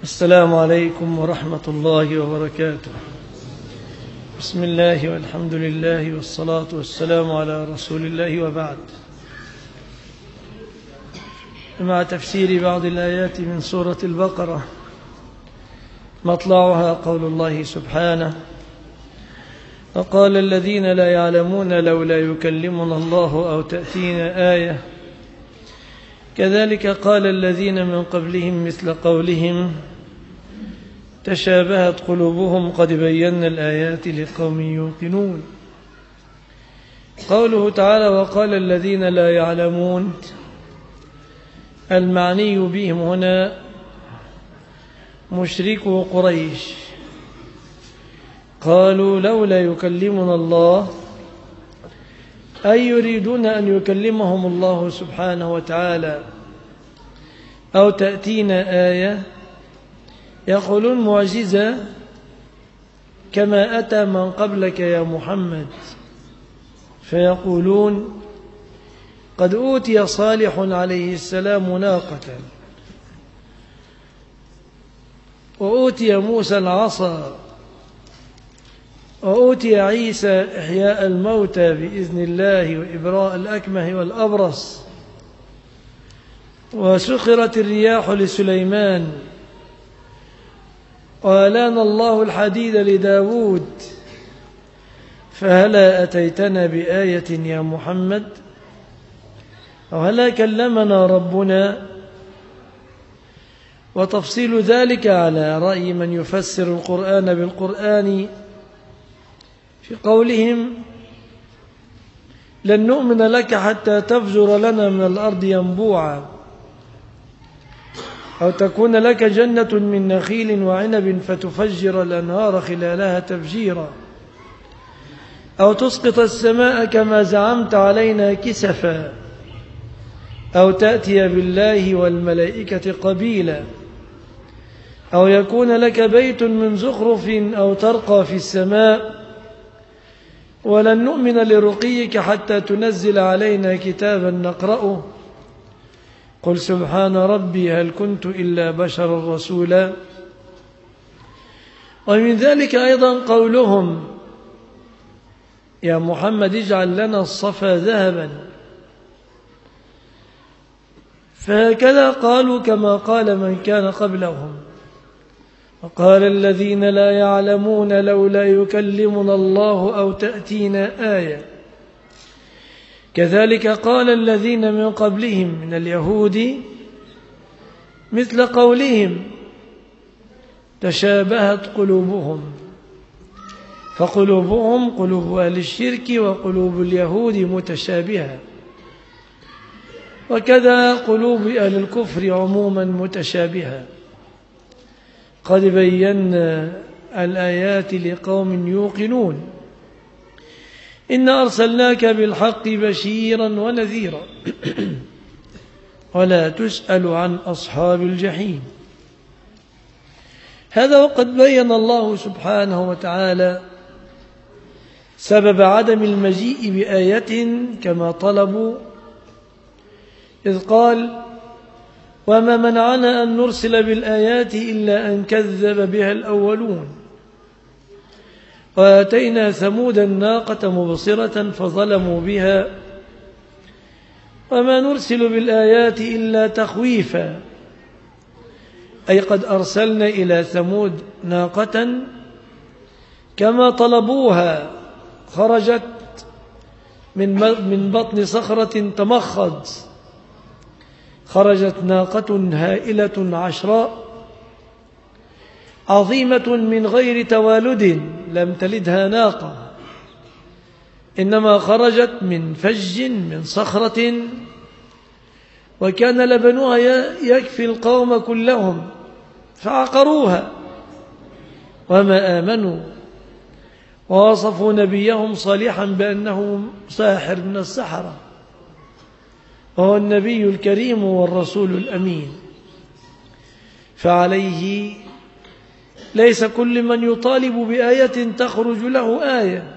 السلام عليكم ورحمة الله وبركاته. بسم الله والحمد لله والصلاة والسلام على رسول الله، وبعد. مع تفسير بعض الآيات من سورة البقرة، مطلعها قول الله سبحانه: وقال الذين لا يعلمون لولا يكلمنا الله أو تأتينا آية كذلك قال الذين من قبلهم مثل قولهم تشابهت قلوبهم قد بينا الآيات لقوم يوقنون. قوله تعالى: وقال الذين لا يعلمون، المعني بهم هنا مشركو قريش، قالوا لولا يكلمنا الله، أي يريدون أن يكلمهم الله سبحانه وتعالى، أو تأتينا آية، يقولون معجزة كما أتى من قبلك يا محمد، فيقولون قد أوتي صالح عليه السلام ناقة، وأوتي موسى العصا، وأوتي عيسى إحياء الموتى بإذن الله وإبراء الأكمه والأبرص، وسخرت الرياح لسليمان، وألان الله الحديد لداود، فهلا أتيتنا بآية يا محمد، وهلا كلمنا ربنا. وتفصيل ذلك على رأي من يفسر القرآن بالقرآن في قولهم: لن نؤمن لك حتى تفجر لنا من الأرض ينبوعا، أو تكون لك جنة من نخيل وعنب فتفجر الأنهار خلالها تفجيرا، أو تسقط السماء كما زعمت علينا كسفا، أو تأتي بالله والملائكة قبيلا، أو يكون لك بيت من زخرف، أو ترقى في السماء، ولن نؤمن لرقيك حتى تنزل علينا كتابا نقرأه، قل سبحان ربي هل كنت إلا بشرا رسولا. ومن ذلك أيضا قولهم: يا محمد اجعل لنا الصفا ذهبا، فهكذا قالوا كما قال من كان قبلهم. وقال الذين لا يعلمون لولا يكلمنا الله أو تأتينا آية كذلك قال الذين من قبلهم من اليهود مثل قولهم تشابهت قلوبهم، فقلوبهم قلوب أهل الشرك وقلوب اليهود متشابهة، وكذا قلوب أهل الكفر عموما متشابهة. قد بينا الآيات لقوم يوقنون، إنا أرسلناك بالحق بشيرا ونذيرا ولا تسأل عن أصحاب الجحيم. هذا وقد بين الله سبحانه وتعالى سبب عدم المجيء بآية كما طلبوا، إذ قال: وما منعنا أن نرسل بالآيات إلا أن كذب بها الأولون، وآتينا ثمود الناقة مبصرة فظلموا بها، وما نرسل بالآيات إلا تخويفا، أي قد أرسلنا إلى ثمود ناقة كما طلبوها، خرجت من بطن صخرة تمخض، خرجت ناقة هائلة عشراء عظيمة من غير توالد، لم تلدها ناقة، إنما خرجت من فج من صخرة، وكان لبنها يكفي القوم كلهم، فعقروها وما آمنوا، ووصفوا نبيهم صالحا بأنه ساحر من السحرة، وهو النبي الكريم والرسول الأمين. فعليه ليس كل من يطالب بآية تخرج له آية،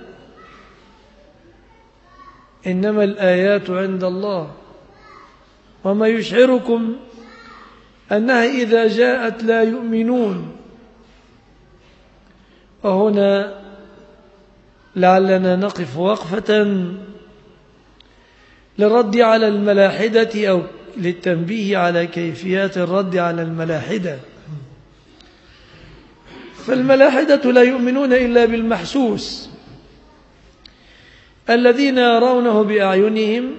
إنما الآيات عند الله. وما يشعركم أنها إذا جاءت لا يؤمنون. وهنا لعلنا نقف وقفة للرد على الملاحدة أو للتنبيه على كيفيات الرد على الملاحدة. فالملاحدة لا يؤمنون إلا بالمحسوس الذين يرونه بأعينهم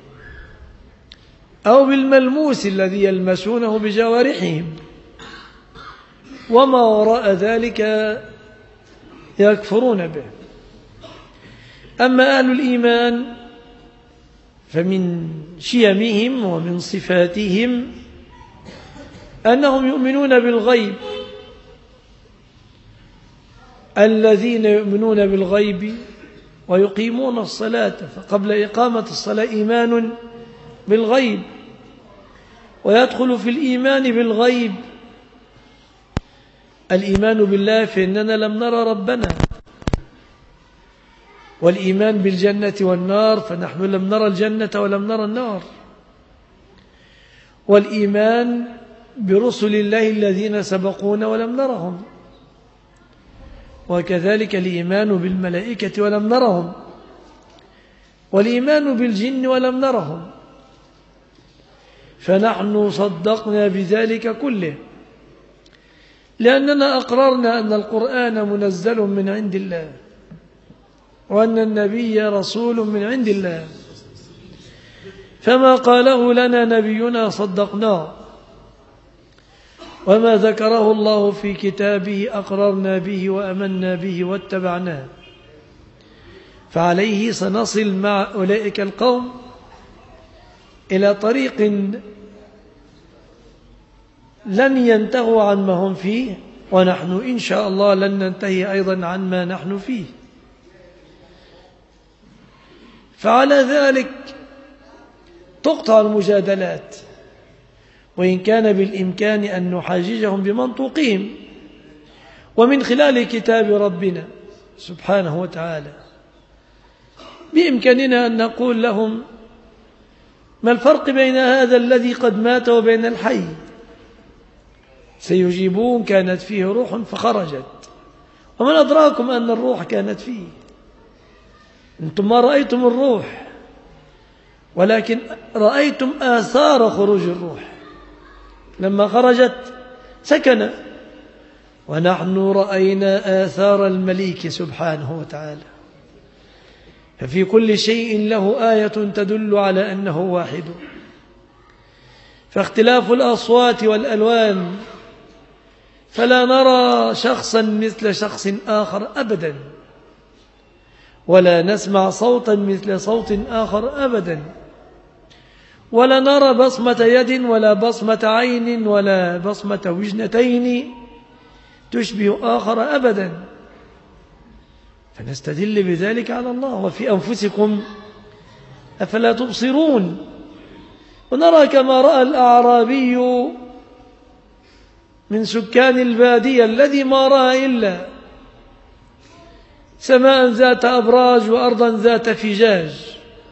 أو بالملموس الذي يلمسونه بجوارحهم، وما وراء ذلك يكفرون به. أما أهل الإيمان فمن شيمهم ومن صفاتهم أنهم يؤمنون بالغيب. الذين يؤمنون بالغيب ويقيمون الصلاة، فقبل إقامة الصلاة إيمان بالغيب، ويدخل في الإيمان بالغيب الإيمان بالله فإننا لم نرى ربنا، والإيمان بالجنة والنار فنحن لم نرى الجنة ولم نرى النار، والإيمان برسل الله الذين سبقونا ولم نرهم، وكذلك الإيمان بالملائكة ولم نرهم، والإيمان بالجن ولم نرهم. فنحن صدقنا بذلك كله لأننا أقررنا أن القرآن منزل من عند الله، وأن النبي رسول من عند الله، فما قاله لنا نبينا صدقناه، وما ذكره الله في كتابه أقررنا به وأمنا به واتبعناه. فعليه سنصل مع أولئك القوم إلى طريق لن ينتهوا عن ما هم فيه، ونحن إن شاء الله لن ننتهي أيضا عن ما نحن فيه. فعلى ذلك تقطع المجادلات، وإن كان بالإمكان أن نحاججهم بمنطوقهم ومن خلال كتاب ربنا سبحانه وتعالى. بإمكاننا أن نقول لهم ما الفرق بين هذا الذي قد مات وبين الحي؟ سيجيبون كانت فيه روح فخرجت، ومن أدراكم أن الروح كانت فيه؟ أنتم ما رأيتم الروح، ولكن رأيتم آثار خروج الروح. لما خرجت سكن، ونحن رأينا آثار المليك سبحانه وتعالى. ففي كل شيء له آية تدل على أنه واحد. فاختلاف الأصوات والألوان، فلا نرى شخصا مثل شخص آخر أبدا، ولا نسمع صوتا مثل صوت آخر أبدا، ولا نرى بصمة يد ولا بصمة عين ولا بصمة وجنتين تشبه آخر أبدا. فنستدل بذلك على الله. وفي أنفسكم أفلا تبصرون؟ ونرى كما رأى الأعرابي من سكان البادية الذي ما رأى إلا سماء ذات أبراج وأرضا ذات فجاج،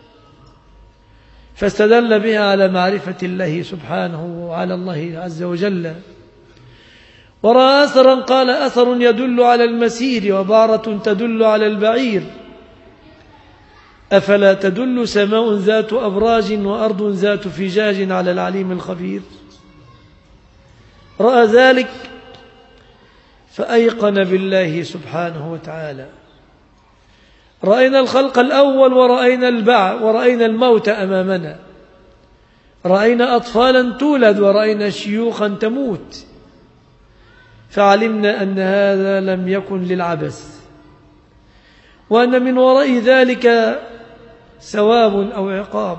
فاستدل بها على معرفة الله سبحانه وعلى الله عز وجل. ورأى أثرا قال أثر يدل على المسير، وبعرة تدل على البعير، أفلا تدل سماء ذات أبراج وأرض ذات فجاج على العليم الخبير؟ رأى ذلك فأيقن بالله سبحانه وتعالى. رأينا الخلق الأول ورأينا الموت أمامنا، رأينا أطفالا تولد ورأينا شيوخا تموت، فعلمنا أن هذا لم يكن للعبث، وأن من وراء ذلك ثواب أو عقاب.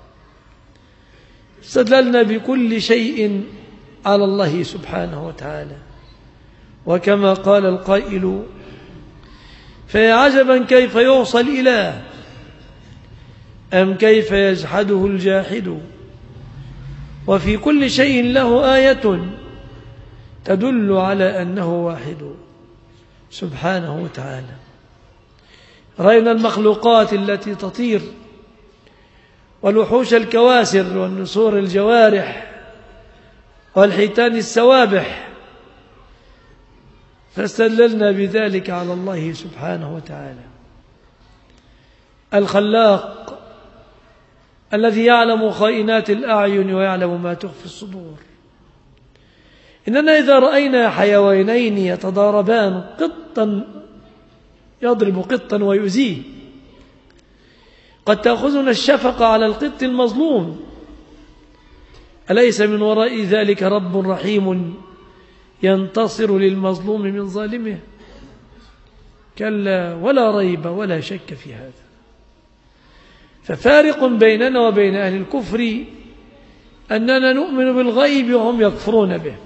استدللنا بكل شيء على الله سبحانه وتعالى. وكما قال القائل: فيا عجبا كيف يعصى الإله، أم كيف يجحده الجاحد. وفي كل شيء له آية تدل على أنه واحد سبحانه وتعالى. رأينا المخلوقات التي تطير، والوحوش الكواسر، والنسور الجوارح، والحيتان السوابح، فاستدللنا بذلك على الله سبحانه وتعالى الخلاق الذي يعلم خائنات الأعين ويعلم ما تخفي الصدور. إننا إذا رأينا حيوانين يتضاربان، قطا يضرب قطا ويؤذيه، قد تأخذنا الشفقة على القط المظلوم، أليس من وراء ذلك رب رحيم ينتصر للمظلوم من ظالمه؟ كلا ولا ريب ولا شك في هذا. ففارق بيننا وبين أهل الكفر أننا نؤمن بالغيب وهم يكفرون به،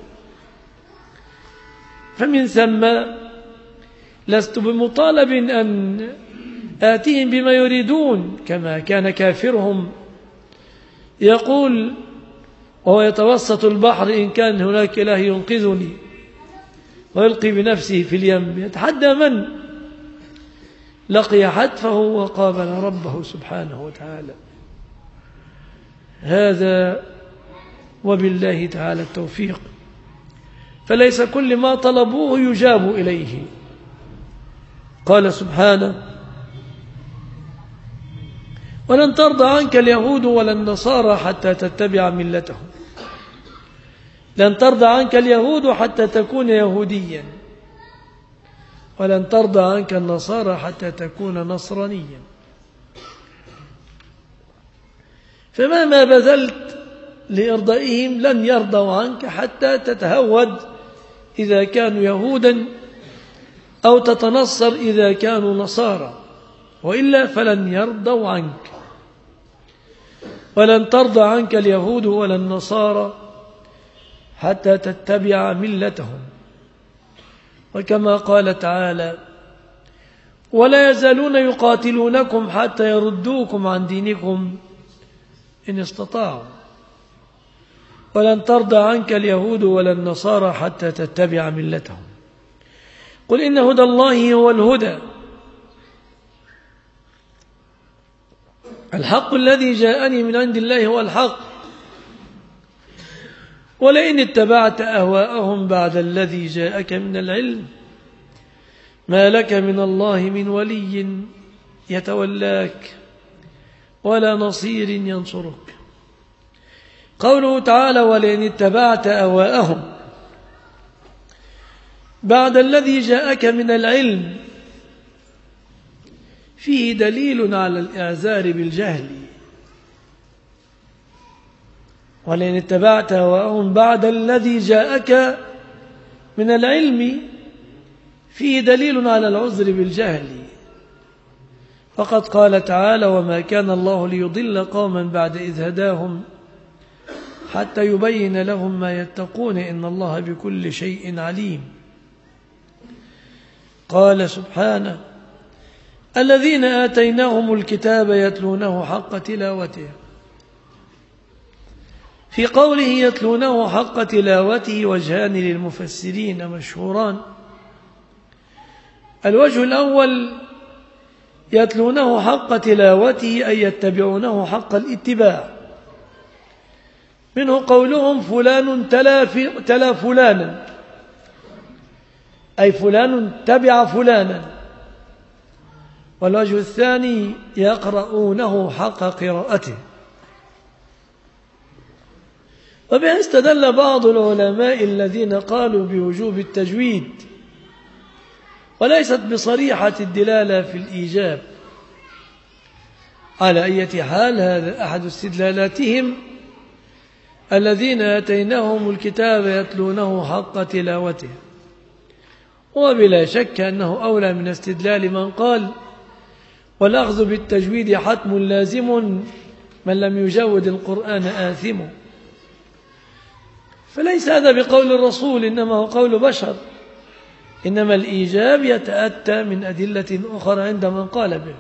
فمن ثم لست بمطالب أن آتيهم بما يريدون، كما كان كافرهم يقول وهو يتوسط البحر إن كان هناك إله ينقذني، ويلقي بنفسه في اليم، يتحدى من لقي حتفه وقابل ربه سبحانه وتعالى. هذا وبالله تعالى التوفيق. فليس كل ما طلبوه يجاب إليه. قال سبحانه: ولن ترضى عنك اليهود ولا النصارى حتى تتبع ملتهم. لن ترضى عنك اليهود حتى تكون يهوديا، ولن ترضى عنك النصارى حتى تكون نصرانيا. فمهما بذلت لإرضائهم لن يرضوا عنك حتى تتهود إذا كانوا يهودا، أو تتنصر إذا كانوا نصارى، وإلا فلن يرضوا عنك. ولن ترضى عنك اليهود ولا النصارى حتى تتبع ملتهم. وكما قال تعالى: ولا يزالون يقاتلونكم حتى يردوكم عن دينكم إن استطاعوا. ولن ترضى عنك اليهود ولا النصارى حتى تتبع ملتهم. قل إن هدى الله هو الهدى، الحق الذي جاءني من عند الله هو الحق، ولئن اتبعت أهواءهم بعد الذي جاءك من العلم ما لك من الله من ولي يتولاك ولا نصير ينصرك. قوله تعالى: ولئن اتبعت أهواءهم بعد الذي جاءك من العلم، فيه دليل على الإعذار بالجهل. ولئن اتبعت هواءهم بعد الذي جاءك من العلم، فيه دليل على العذر بالجهل. فقد قال تعالى: وما كان الله ليضل قوما بعد إذ هداهم حتى يبين لهم ما يتقون إن الله بكل شيء عليم. قال سبحانه: الذين آتيناهم الكتاب يتلونه حق تلاوته. في قوله يتلونه حق تلاوته وجهان للمفسرين مشهوران. الوجه الأول: يتلونه حق تلاوته أي يتبعونه حق الاتباع، منه قولهم فلان تلا فلانا، أي فلان تبع فلانا. والوجه الثاني: يقرؤونه حق قراءته. وبها استدل بعض العلماء الذين قالوا بوجوب التجويد، وليست بصريحة الدلالة في الإيجاب. على أي حال، هذا أحد استدلالاتهم: الذين آتيناهم الكتاب يتلونه حق تلاوته. وبلا شك أنه أولى من استدلال من قال: والأخذ بالتجويد حتم لازم، من لم يجود القرآن آثم. فليس هذا بقول الرسول، إنما هو قول بشر، إنما الإيجاب يتأتى من أدلة أخرى عند من قال به.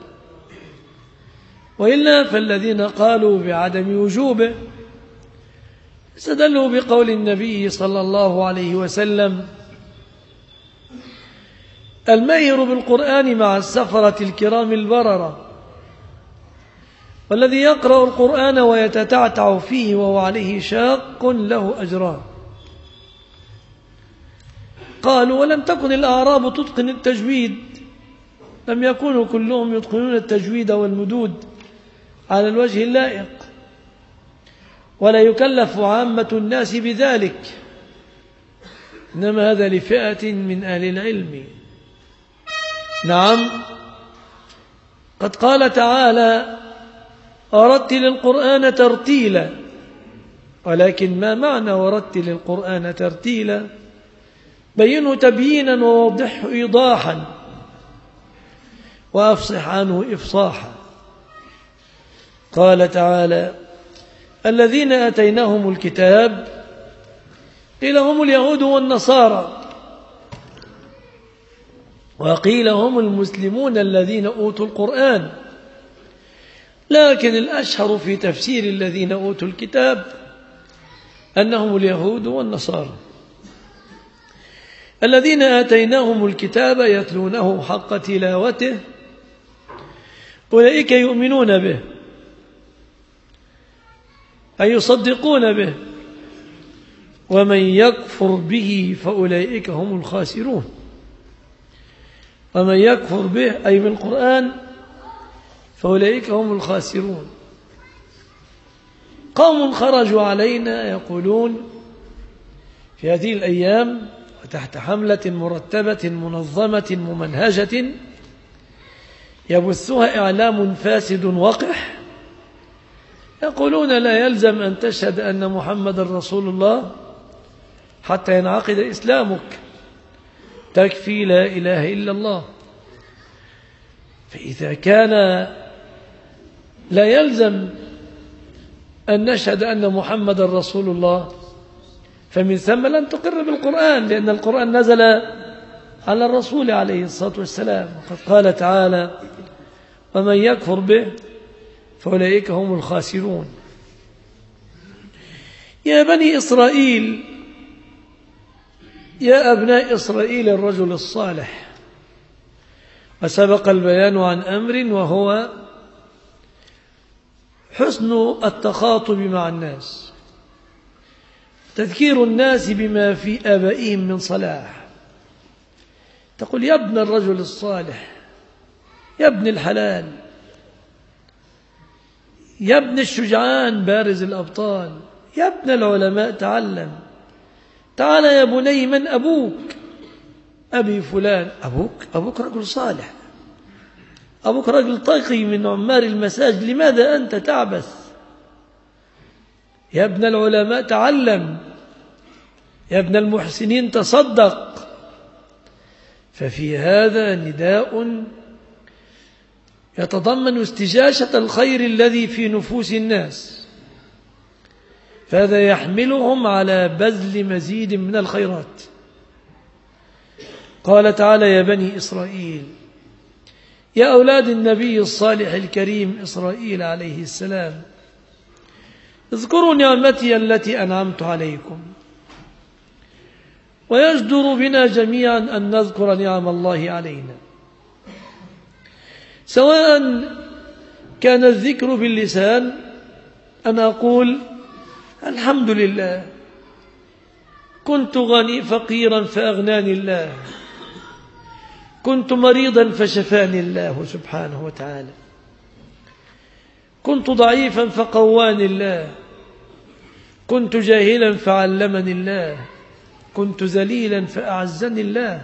وإلا فالذين قالوا بعدم وجوبه استدلوا بقول النبي صلى الله عليه وسلم: الماهر بالقرآن مع السفرة الكرام البررة، والذي يقرأ القرآن ويتتعتع فيه وهو عليه شاق له أجران. قالوا ولم تكن الأعراب تتقن التجويد، لم يكونوا كلهم يتقنون التجويد والمدود على الوجه اللائق، ولا يكلف عامة الناس بذلك، إنما هذا لفئة من أهل العلم. نعم، قد قال تعالى ورتل القرآن ترتيلا، ولكن ما معنى ورتل القرآن ترتيلا؟ بينه تبيينا ووضحه إيضاحا وأفصح عنه إفصاحا. قال تعالى الذين آتيناهم الكتاب قيل هم اليهود والنصارى، وقيل هم المسلمون الذين أوتوا القرآن، لكن الأشهر في تفسير الذين أوتوا الكتاب أنهم اليهود والنصارى. الذين آتيناهم الكتاب يتلونه حق تلاوته أولئك يؤمنون به أي يصدقون به، ومن يكفر به فأولئك هم الخاسرون. ومن يكفر به أي بالقرآن فأولئك هم الخاسرون. قوم خرجوا علينا يقولون في هذه الأيام وتحت حملة مرتبة منظمة ممنهجة يبثها إعلام فاسد وقح، يقولون لا يلزم أن تشهد أن محمد رسول الله حتى ينعقد إسلامك، تكفي لا إله إلا الله. فإذا كان لا يلزم أن نشهد أن محمد رسول الله فمن ثم لن تقر بالقرآن، لأن القرآن نزل على الرسول عليه الصلاة والسلام. وقد قال تعالى ومن يكفر به فأولئك هم الخاسرون. يا بني إسرائيل، يا أبناء إسرائيل الرجل الصالح. وسبق البيان عن أمر وهو حسن التخاطب مع الناس، تذكير الناس بما في آبائهم من صلاح. تقول يا ابن الرجل الصالح، يا ابن الحلال، يا ابن الشجعان بارز الأبطال، يا ابن العلماء تعلم. تعال يا بني من أبوك؟ أبي فلان. أبوك رجل صالح، أبوك رجل تقي من عمار المساجد، لماذا أنت تعبث؟ يا ابن العلماء تعلم، يا ابن المحسنين تصدق. ففي هذا نداء يتضمن استجاشة الخير الذي في نفوس الناس، فهذا يحملهم على بذل مزيد من الخيرات. قال تعالى يا بني إسرائيل، يا أولاد النبي الصالح الكريم إسرائيل عليه السلام، اذكروا نعمتي التي أنعمت عليكم. ويجدر بنا جميعا أن نذكر نعم الله علينا، سواء كان الذكر باللسان أن أقول الحمد لله، كنت فقيرا فأغناني الله، كنت مريضا فشفاني الله سبحانه وتعالى، كنت ضعيفا فقواني الله، كنت جاهلا فعلمني الله، كنت ذليلا فأعزني الله.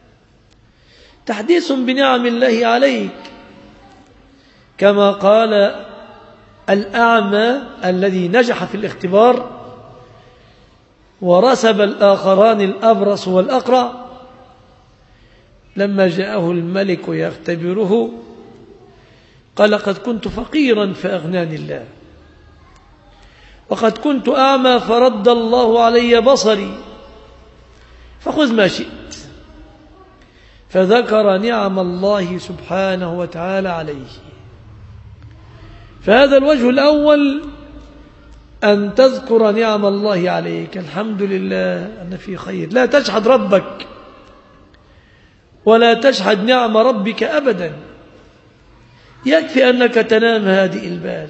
تحديث بنعم الله عليك، كما قال الأعمى الذي نجح في الاختبار ورسب الآخران الأبرص والأقرع، لما جاءه الملك يختبره قال قد كنت فقيرا فأغناني الله، وقد كنت أعمى فرد الله علي بصري، فخذ ما شئت. فذكر نعم الله سبحانه وتعالى عليه. فهذا الوجه الأول أن تذكر نعم الله عليك، الحمد لله أن في خير، لا تجحد ربك ولا تجحد نعم ربك أبدا. يكفي أنك تنام هادئ البال،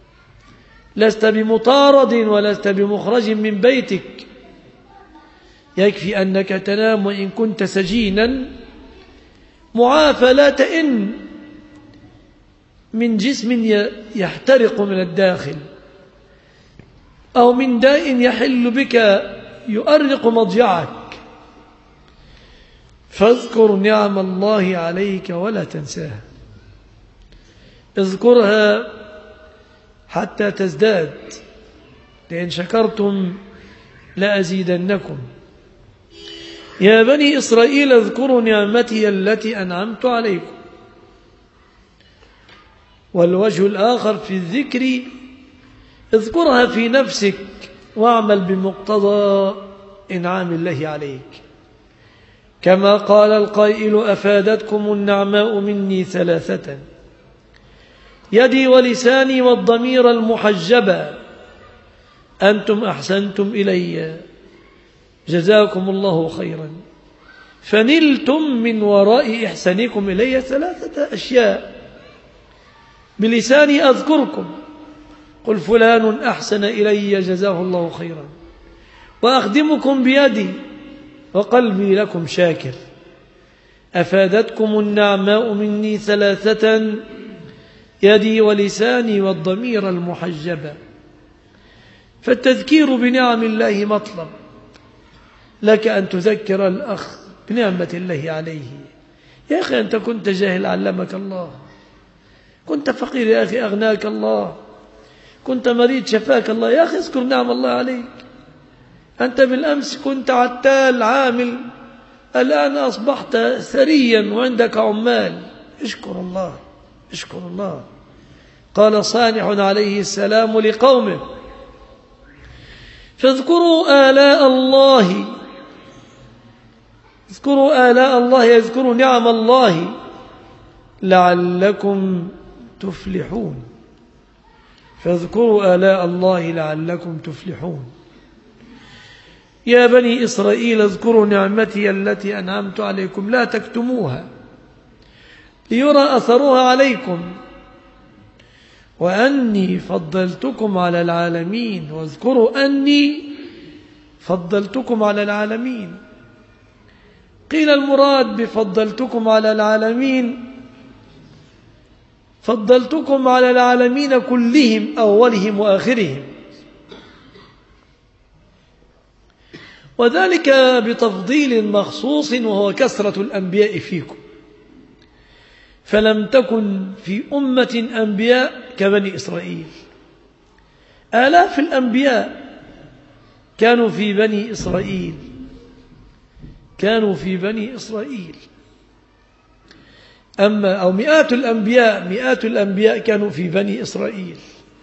لست بمطارد ولست بمخرج من بيتك، يكفي أنك تنام وإن كنت سجينا معافى لا تئن من جسم يحترق من الداخل أو من داء يحل بك يؤرق مضجعك، فاذكر نعم الله عليك ولا تنساها، اذكرها حتى تزداد، لئن شكرتم لأزيدنكم. يا بني إسرائيل اذكروا نعمتي التي أنعمت عليكم. والوجه الآخر في الذكر اذكرها في نفسك واعمل بمقتضى إنعام الله عليك، كما قال القائل أفادتكم النعماء مني ثلاثة: يدي ولساني والضمير المحجبة، أنتم أحسنتم إلي جزاكم الله خيرا، فنلتم من وراء إحسانكم إلي ثلاثة أشياء: بلساني أذكركم، قل فلان أحسن إلي جزاه الله خيرا، وأخدمكم بيدي، وقلبي لكم شاكر. أفادتكم النعماء مني ثلاثة: يدي ولساني والضمير المحجبة. فالتذكير بنعم الله مطلب، لك أن تذكر الأخ بنعمة الله عليه. يا أخي أنت كنت جاهل علمك الله، كنت فقير يا أخي أغناك الله، كنت مريض شفاك الله، يا أخي اذكر نعم الله عليك. أنت بالأمس كنت عتال عامل، الآن أصبحت ثريا وعندك عمال، اشكر الله اشكر الله. قال صالح عليه السلام لقومه: فاذكروا آلاء الله، اذكروا آلاء الله، يذكروا نعم الله لعلكم تفلحون. فاذكروا آلاء الله لعلكم تفلحون. يا بني إسرائيل اذكروا نعمتي التي أنعمت عليكم لا تكتموها ليرى أثرها عليكم، وأني فضلتكم على العالمين. واذكروا أني فضلتكم على العالمين. قيل المراد بفضلتكم على العالمين فضلتكم على العالمين كلهم، أولهم وآخرهم، وذلك بتفضيل مخصوص وهو كثرة الأنبياء فيكم. فلم تكن في أمة أنبياء كبني إسرائيل، آلاف الأنبياء كانوا في بني إسرائيل، كانوا في بني إسرائيل. أو مئات الأنبياء كانوا في بني إسرائيل.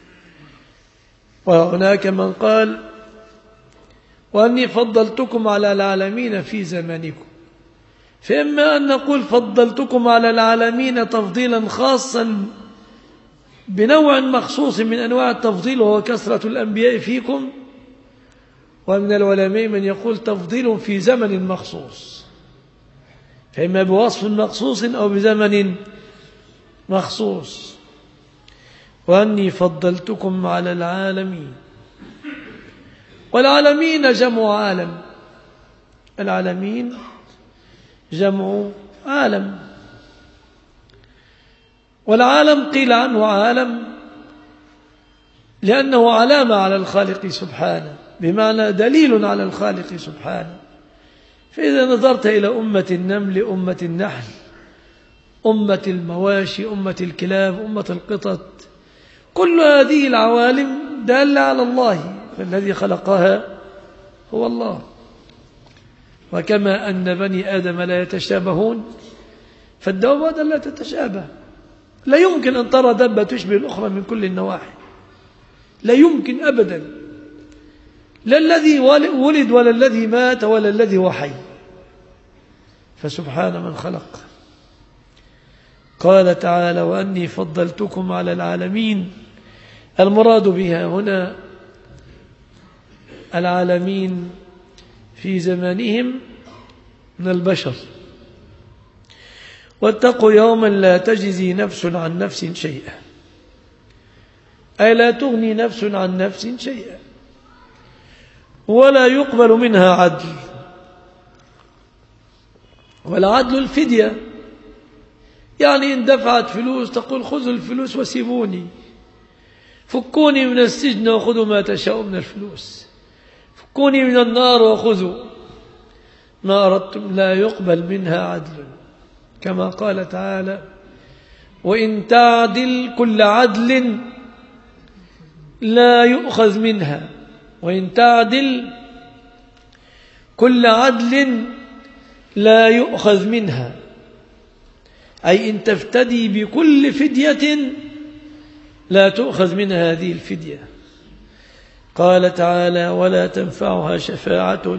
وهناك من قال: وأني فضلتكم على العالمين في زمانكم. فإما أن نقول فضلتكم على العالمين تفضيلا خاصا بنوع مخصوص من أنواع التفضيل وهو كثرة الأنبياء فيكم، ومن العلماء من يقول تفضيل في زمن مخصوص، فإما بوصف مخصوص أو بزمن مخصوص. وأني فضلتكم على العالمين. والعالمين جمع عالم، العالمين جمع عالم. والعالم قيل عنه عالم لأنه علامة على الخالق سبحانه، بمعنى دليل على الخالق سبحانه. فإذا نظرت إلى أمة النمل، أمة النحل، أمة المواشي، أمة الكلاب، أمة القطط، كل هذه العوالم دالة على الله، فالذي خلقها هو الله. وكما أن بني آدم لا يتشابهون، فالدواب لا تتشابه. لا يمكن أن ترى دابة تشبه الأخرى من كل النواحي، لا يمكن أبدا، لا الذي ولد ولا الذي مات ولا الذي هو حي، فسبحان من خلق. قال تعالى: وأني فضلتكم على العالمين. المراد بها هنا العالمين في زمانهم من البشر. واتقوا يوما لا تجزي نفس عن نفس شيئا، أي لا تغني نفس عن نفس شيئا، ولا يقبل منها عدل، والعدل الفدية، يعني إن دفعت فلوس تقول خذوا الفلوس وسيبوني، فكوني من السجن وخذوا ما تشاءوا من الفلوس، فكوني من النار وخذوا ما أردتم، لا يقبل منها عدل، كما قال تعالى: وإن تعدل كل عدل لا يؤخذ منها، وإن تعدل كل عدل لا يؤخذ منها، أي إن تفتدي بكل فدية لا تؤخذ منها هذه الفدية. قال تعالى: ولا تنفعها شفاعة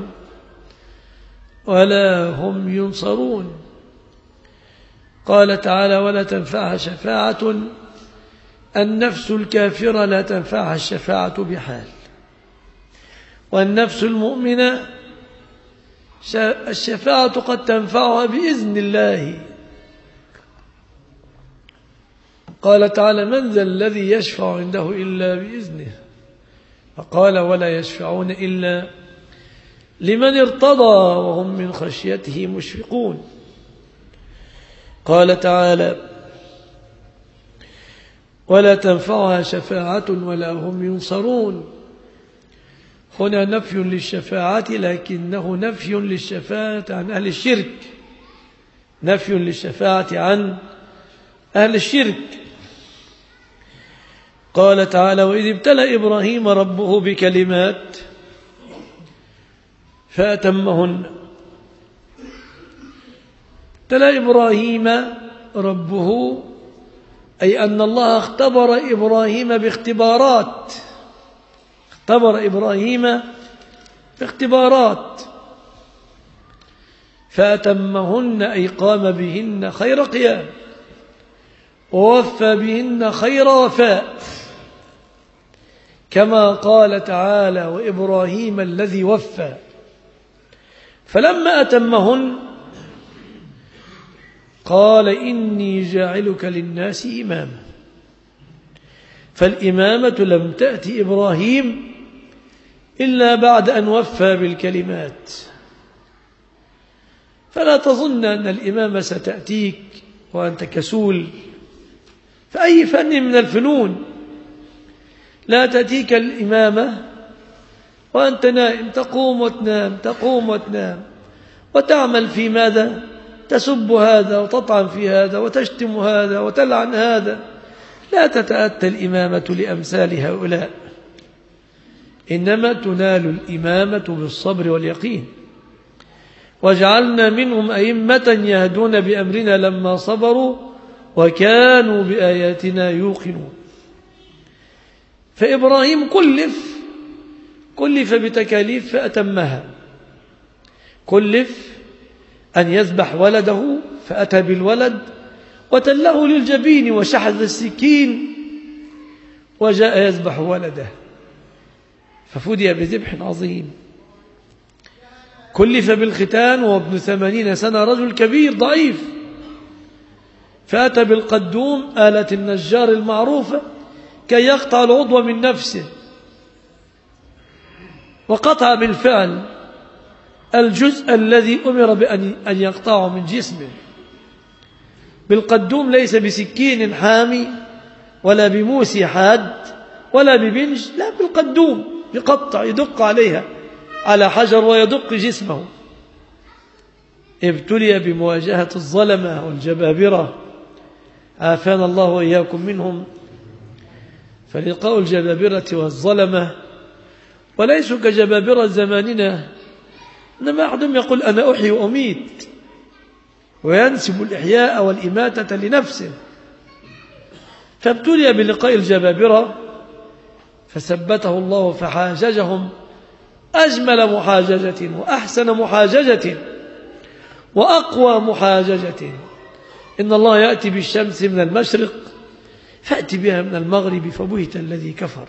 ولا هم ينصرون. قال تعالى: ولا تنفعها شفاعة، النفس الكافرة لا تنفعها الشفاعة بحال، والنفس المؤمنة الشفاعة قد تنفعها بإذن الله. قال تعالى: من ذا الذي يشفع عنده إلا بإذنه، فقال: ولا يشفعون إلا لمن ارتضى وهم من خشيته مشفقون. قال تعالى: ولا تنفعها شفاعة ولا هم ينصرون. هنا نفي للشفاعة، لكنه نفي للشفاعة عن أهل الشرك، نفي للشفاعة عن أهل الشرك. قال تعالى: وإذ ابتلى إبراهيم ربه بكلمات فأتمهن. ابتلى إبراهيم ربه، أي أن الله اختبر إبراهيم باختبارات، اختبر إبراهيم باختبارات، فأتمهن أي قام بهن خير قيام، ووفى بهن خير وفاء، كما قال تعالى: وإبراهيم الذي وفى. فلما أتمهن قال: إني جاعلك للناس إماما. فالإمامة لم تأتي إبراهيم إلا بعد أن وفى بالكلمات، فلا تظن أن الإمامة ستأتيك وأنت كسول في أي فن من الفنون. لا تأتيك الإمامة وأنت نائم، تقوم وتنام، تقوم وتنام، وتعمل في ماذا؟ تسب هذا وتطعن في هذا وتشتم هذا وتلعن هذا. لا تتأتى الإمامة لأمثال هؤلاء، إنما تنال الإمامة بالصبر واليقين. وجعلنا منهم أئمة يهدون بأمرنا لما صبروا وكانوا بآياتنا يوقنون. فإبراهيم كلف بتكاليف فأتمها. كلف أن يذبح ولده فأتى بالولد وتله للجبين وشحذ السكين وجاء يذبح ولده ففدي بذبح عظيم. كلف بالختان وابن 80 سنة، رجل كبير ضعيف، فأتى بالقدوم آلة النجار المعروفة كي يقطع العضو من نفسه، وقطع بالفعل الجزء الذي أمر بأن يقطعه من جسمه بالقدوم، ليس بسكين حامي ولا بموس حاد ولا ببنج، لا، بالقدوم، يقطع، يدق عليها على حجر ويدق جسمه. ابتلي بمواجهة الظلمة والجبابرة، عافانا الله وإياكم منهم. فلقاء الجبابرة والظلمة وليسوا كجبابرة زماننا، إنما أحدهم يقول أنا أحيي وأميت وينسب الإحياء والإماتة لنفسه. فابتلي بلقاء الجبابرة فثبته الله فحاججهم أجمل محاججة وأحسن محاججة وأقوى محاججة. إن الله يأتي بالشمس من المشرق فأتي بها من المغرب فبهت الذي كفر.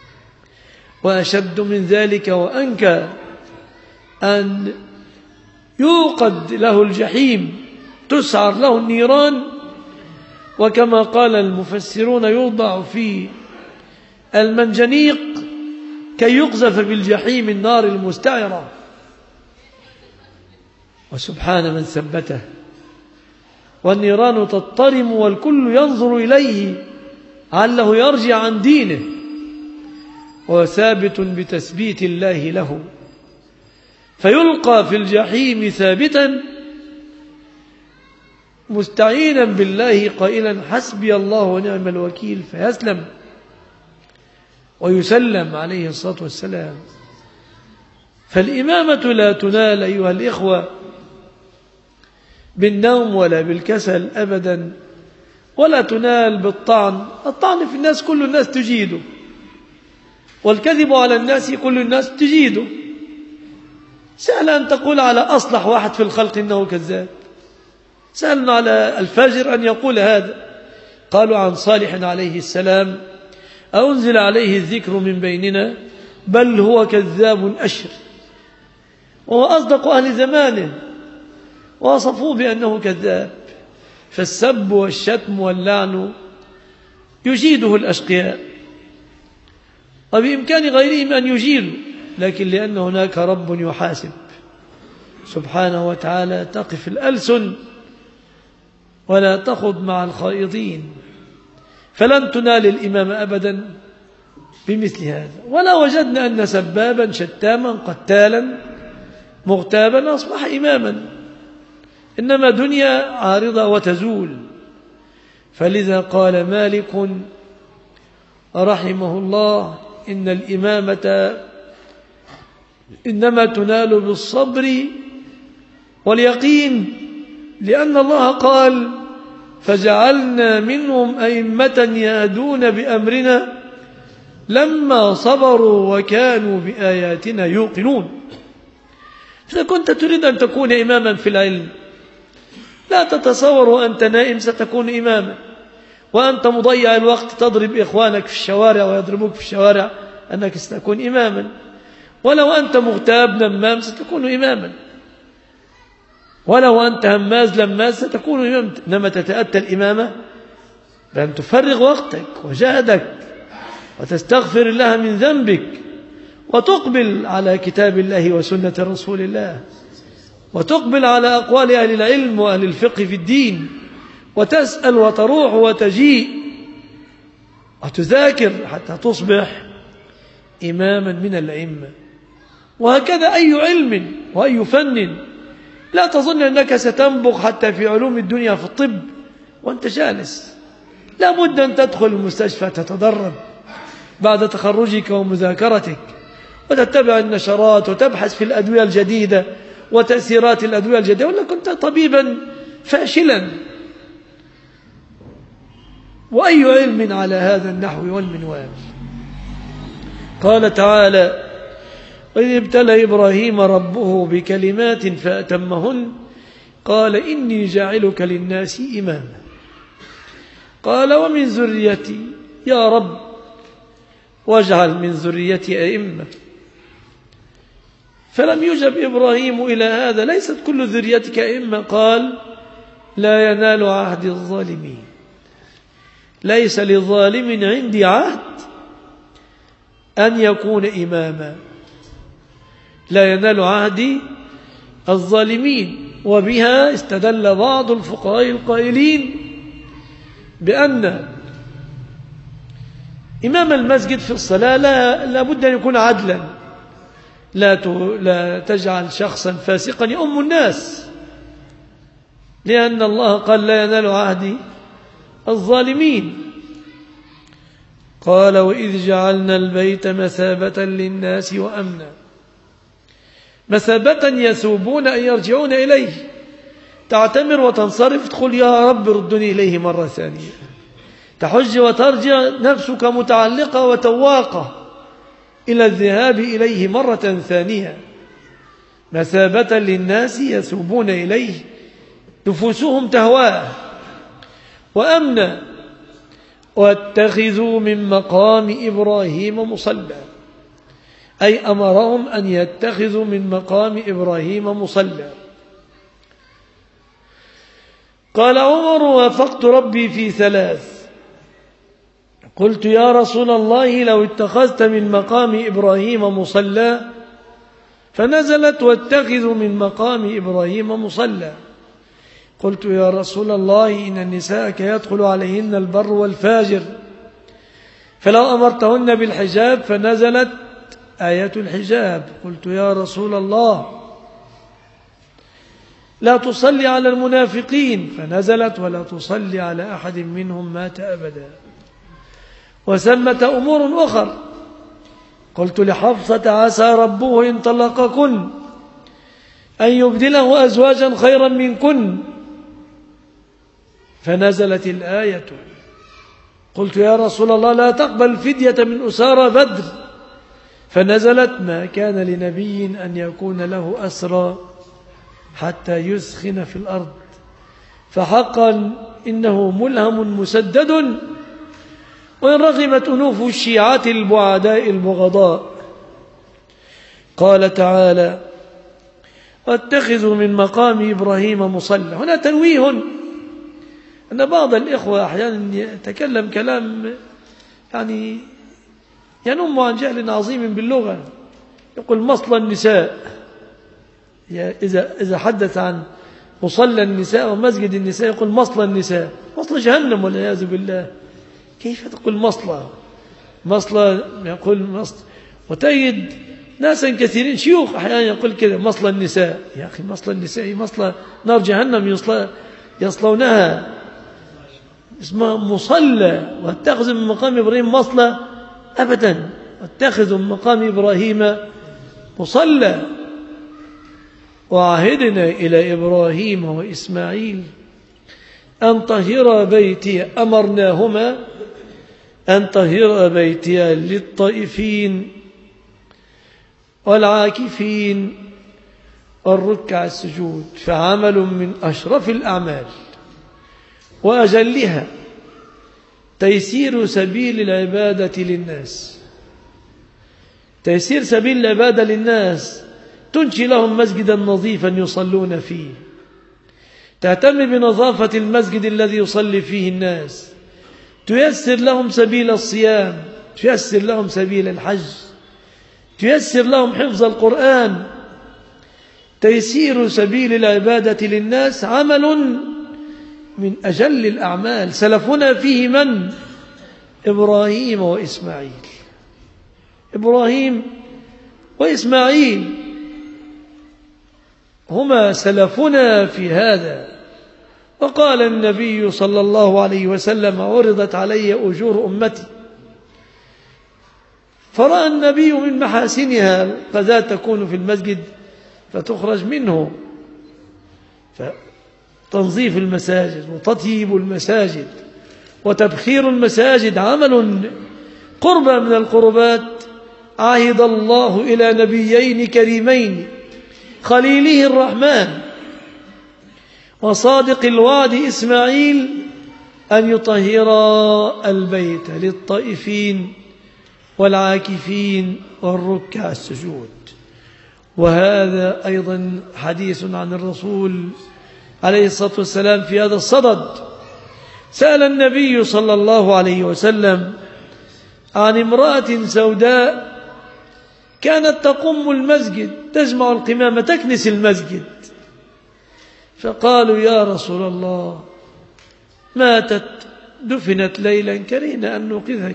وأشد من ذلك وأنكى أن يوقد له الجحيم، تسعر له النيران، وكما قال المفسرون يوضع في المنجنيق كي يقذف بالجحيم النار المستعرة. وسبحان من ثبته، والنيران تضطرم والكل ينظر إليه عله يرجع عن دينه، وثابت بتثبيت الله له، فيلقى في الجحيم ثابتا مستعينا بالله قائلا حسبي الله ونعم الوكيل، فيسلم ويسلم عليه الصلاة والسلام. فالإمامة لا تنال أيها الإخوة بالنوم ولا بالكسل أبدا، ولا تنال بالطعن. الطعن في الناس كل الناس تجيده، والكذب على الناس كل الناس تجيده. سهل أن تقول على أصلح واحد في الخلق إنه كذاب، سهل على الفجر أن يقول هذا. قالوا عن صالح عليه السلام أنزل عليه الذكر من بيننا بل هو كذاب أشر، وهو أصدق أهل زمانه، وصفوه بأنه كذاب. فالسب والشتم واللعن يجيده الأشقياء، وبإمكان غيرهم أن يجيلوا، لكن لأن هناك رب يحاسب سبحانه وتعالى تقف الألسن ولا تخض مع الخائضين، فلن تنال الإمام أبدا بمثل هذا. ولا وجدنا أن سبابا شتاما قتالا مغتابا أصبح إماما، إنما دنيا عارضة وتزول. فلذا قال مالك رحمه الله إن الإمامة إنما تنال بالصبر واليقين، لأن الله قال فجعلنا منهم أئمة يهدون بأمرنا لما صبروا وكانوا بآياتنا يوقنون. إذا كنت تريد أن تكون إماما في العلم لا تتصور وأنت نائم ستكون إماما، وأنت مضيع الوقت تضرب إخوانك في الشوارع ويضربوك في الشوارع أنك ستكون إماما، ولو أنت مغتاب نمام ستكون إماما، ولو أنت هماز لماز ستكون إماما. إنما تتأتى الإمامة بأن تفرغ وقتك وجهدك وتستغفر الله من ذنبك، وتقبل على كتاب الله وسنة رسول الله، وتقبل على أقوال أهل العلم وأهل الفقه في الدين، وتسأل وتروح وتجيء وتذاكر حتى تصبح إماما من الأئمة. وهكذا أي علم وأي فن. لا تظن أنك ستنبغ حتى في علوم الدنيا في الطب وأنت جالس، لا بد أن تدخل المستشفى تتدرب بعد تخرجك ومذاكرتك، وتتبع النشرات وتبحث في الأدوية الجديدة وتأثيرات الأدوية الجديدة، ولا كنت طبيبا فاشلا. وأي علم على هذا النحو والمنوال. قال تعالى وإذ ابتلى إبراهيم ربه بكلمات فأتمهن قال إني جاعلك للناس إماما قال ومن ذريتي يا رب واجعل من ذريتي أئمة. فلم يجب إبراهيم إلى هذا ليست كل ذريتك أئمة، قال لا ينال عهد الظالمين، ليس للظالم عندي عهد أن يكون إماما، لا ينال عهد الظالمين. وبها استدل بعض الفقهاء القائلين بأن إمام المسجد في الصلاة لا بد أن يكون عدلا، لا تجعل شخصا فاسقا يؤم الناس، لأن الله قال لا ينال عهد الظالمين. قال وإذ جعلنا البيت مثابة للناس وأمنا، مثابة يثوبون أن يرجعون إليه، تعتمر وتنصرف تقول يا رب ردني إليه مرة ثانية، تحج وترجع نفسك متعلقة وتواقة إلى الذهاب إليه مرة ثانية. مثابة للناس يثوبون إليه نفوسهم تهواه. وأمنا واتخذوا من مقام إبراهيم مصلى، أي أمرهم أن يتخذوا من مقام إبراهيم مصلى. قال عمر وافقت ربي في ثلاث، قلت يا رسول الله لو اتخذت من مقام إبراهيم مصلى فنزلت واتخذوا من مقام إبراهيم مصلى. قلت يا رسول الله إن النساء يدخل عليهن البر والفاجر فلو أمرتهن بالحجاب، فنزلت آية الحجاب. قلت يا رسول الله لا تصلي على المنافقين، فنزلت ولا تصلي على أحد منهم مات أبدا. وثمة أمور أخر. قلت لحفصة عسى ربه إن طلقكن أن يبدله أزواجا خيرا منكن، فنزلت الآية. قلت يا رسول الله لا تقبل فدية من أسارى بدر، فنزلت ما كان لنبي أن يكون له أسرى حتى يسخن في الأرض، فحقا إنه ملهم مسدد، وإن رغمت أنوف الشيعة البعداء البغضاء. قال تعالى واتخذوا من مقام إبراهيم مصلى. هنا تنويه أن بعض الإخوة أحيانا يتكلم كلام يعني ينم عن جهل عظيم باللغة، يقول مصلى النساء، إذا حدث عن مصلى النساء ومسجد النساء يقول مصلى النساء، مصلى جهنم والعياذ بالله. كيف تقول مصلى يقول مصلى. وتجد ناسا كثيرين شيوخ أحيانا يقول كذا مصلى النساء. يا أخي مصلى النساء مصلى نار جهنم يصلونها، اسمها مصلى. واتخذوا من مقام إبراهيم مصلى أبدا، واتخذوا من مقام إبراهيم مصلى. وعهدنا إلى إبراهيم وإسماعيل أن طهر بيتي، أمرناهما أن طهر بيتي للطائفين والعاكفين والركع السجود، فعمل من أشرف الأعمال وأجلها تيسير سبيل العبادة للناس. تيسير سبيل العبادة للناس، تنشي لهم مسجدا نظيفا يصلون فيه، تهتم بنظافة المسجد الذي يصلي فيه الناس، تيسر لهم سبيل الصيام، تيسر لهم سبيل الحج، تيسر لهم حفظ القرآن. تيسير سبيل العبادة للناس عمل من أجل الأعمال. سلفنا فيه من؟ إبراهيم وإسماعيل. إبراهيم وإسماعيل هما سلفنا في هذا. وقال النبي صلى الله عليه وسلم عرضت علي أجور أمتي، فرأى النبي من محاسنها القذاة تكون في المسجد فتخرج منه، فتنظيف المساجد وتطيب المساجد وتبخير المساجد عمل قربة من القربات. عهد الله إلى نبيين كريمين، خليله الرحمن وصادق الوعد إسماعيل، أن يطهر البيت للطائفين والعاكفين والركع السجود. وهذا أيضا حديث عن الرسول عليه الصلاة والسلام في هذا الصدد. سأل النبي صلى الله عليه وسلم عن امرأة سوداء كانت تقم المسجد، تجمع القمامة، تكنس المسجد، فقالوا يا رسول الله ماتت دفنت ليلا كرهنا أن نوقظك،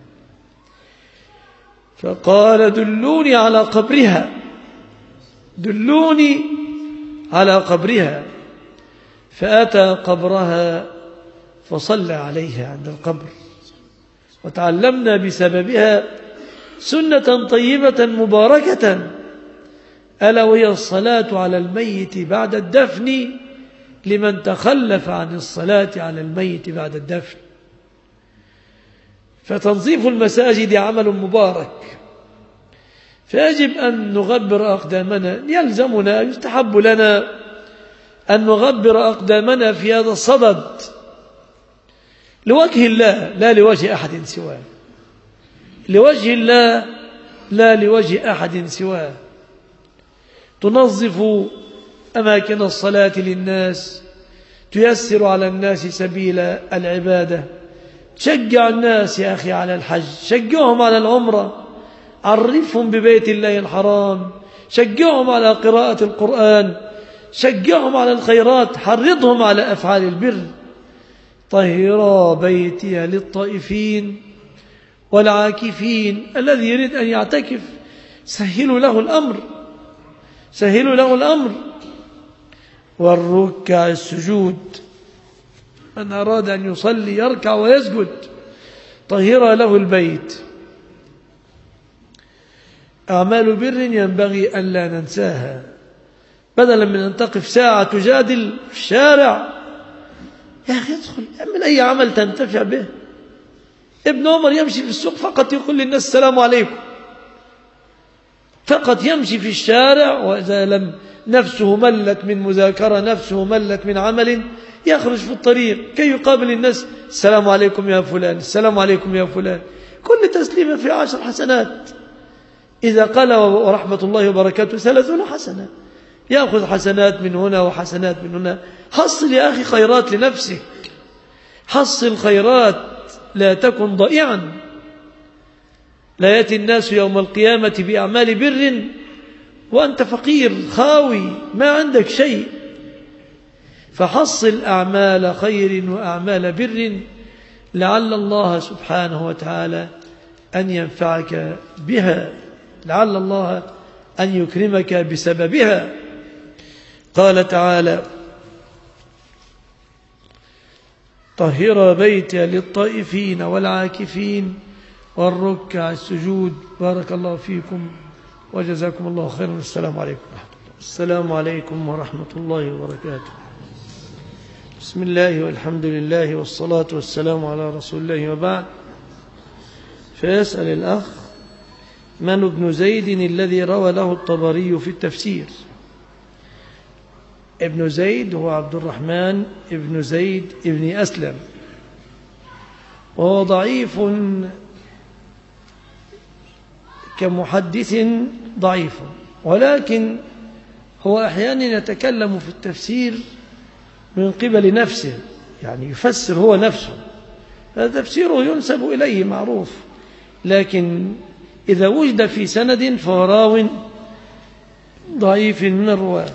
فقال دلوني على قبرها، دلوني على قبرها. فأتى قبرها فصلى عليها عند القبر، وتعلمنا بسببها سنة طيبة مباركة، ألا وهي الصلاة على الميت بعد الدفن لمن تخلف عن الصلاة على الميت بعد الدفن. فتنظيف المساجد عمل مبارك، فيجب أن نغبر أقدامنا، يلزمنا يستحب لنا أن نغبر أقدامنا في هذا الصدد لوجه الله لا لوجه أحد سواه، لوجه الله لا لوجه أحد سواه. تنظف أماكن الصلاة للناس، تيسر على الناس سبيل العبادة، شجع الناس يا أخي على الحج، شجعهم على العمرة، عرفهم ببيت الله الحرام، شجعهم على قراءة القرآن، شجعهم على الخيرات، حرضهم على أفعال البر. طهرا بيتي للطائفين والعاكفين. الذي يريد أن يعتكف سهلوا له الأمر، سهلوا له الأمر. والركع السجود، من أراد أن يصلي يركع ويسجد. طهر له البيت. أعمال بر ينبغي أن لا ننساها، بدلا من أن تقف ساعة تجادل في الشارع. يا أخي ادخل اعمل أي عمل تنتفع به. ابن عمر يمشي في السوق فقط يقول للناس السلام عليكم، فقط يمشي في الشارع، وإذا لم نفسه ملت من مذاكرة، نفسه ملت من عمل، يخرج في الطريق كي يقابل الناس السلام عليكم يا فلان، السلام عليكم يا فلان. كل تسليمة في 10 حسنات. إذا قال ورحمة الله وبركاته 30 حسنة، يأخذ حسنات من هنا وحسنات من هنا. حصل يا أخي خيرات لنفسك، حصل خيرات، لا تكن ضائعا. لا يأتي الناس يوم القيامة بأعمال بر وأنت فقير خاوي ما عندك شيء. فحصل أعمال خير وأعمال بر لعل الله سبحانه وتعالى أن ينفعك بها، لعل الله أن يكرمك بسببها. قال تعالى: طهر بيتي للطائفين والعاكفين والركع السجود. بارك الله فيكم وجزاكم الله خيرا. السلام عليكم ورحمة الله. السلام عليكم ورحمة الله وبركاته. بسم الله والحمد لله والصلاة والسلام على رسول الله، وبعد. فيسأل الأخ: من ابن زيد الذي روى له الطبري في التفسير؟ ابن زيد هو عبد الرحمن ابن زيد ابن أسلم، وهو ضعيف كمحدث ضعيف، ولكن هو أحيانا يتكلم في التفسير من قبل نفسه، يعني يفسر هو نفسه، هذا تفسيره ينسب إليه معروف. لكن إذا وجد في سند فهو راو ضعيف من الرواة.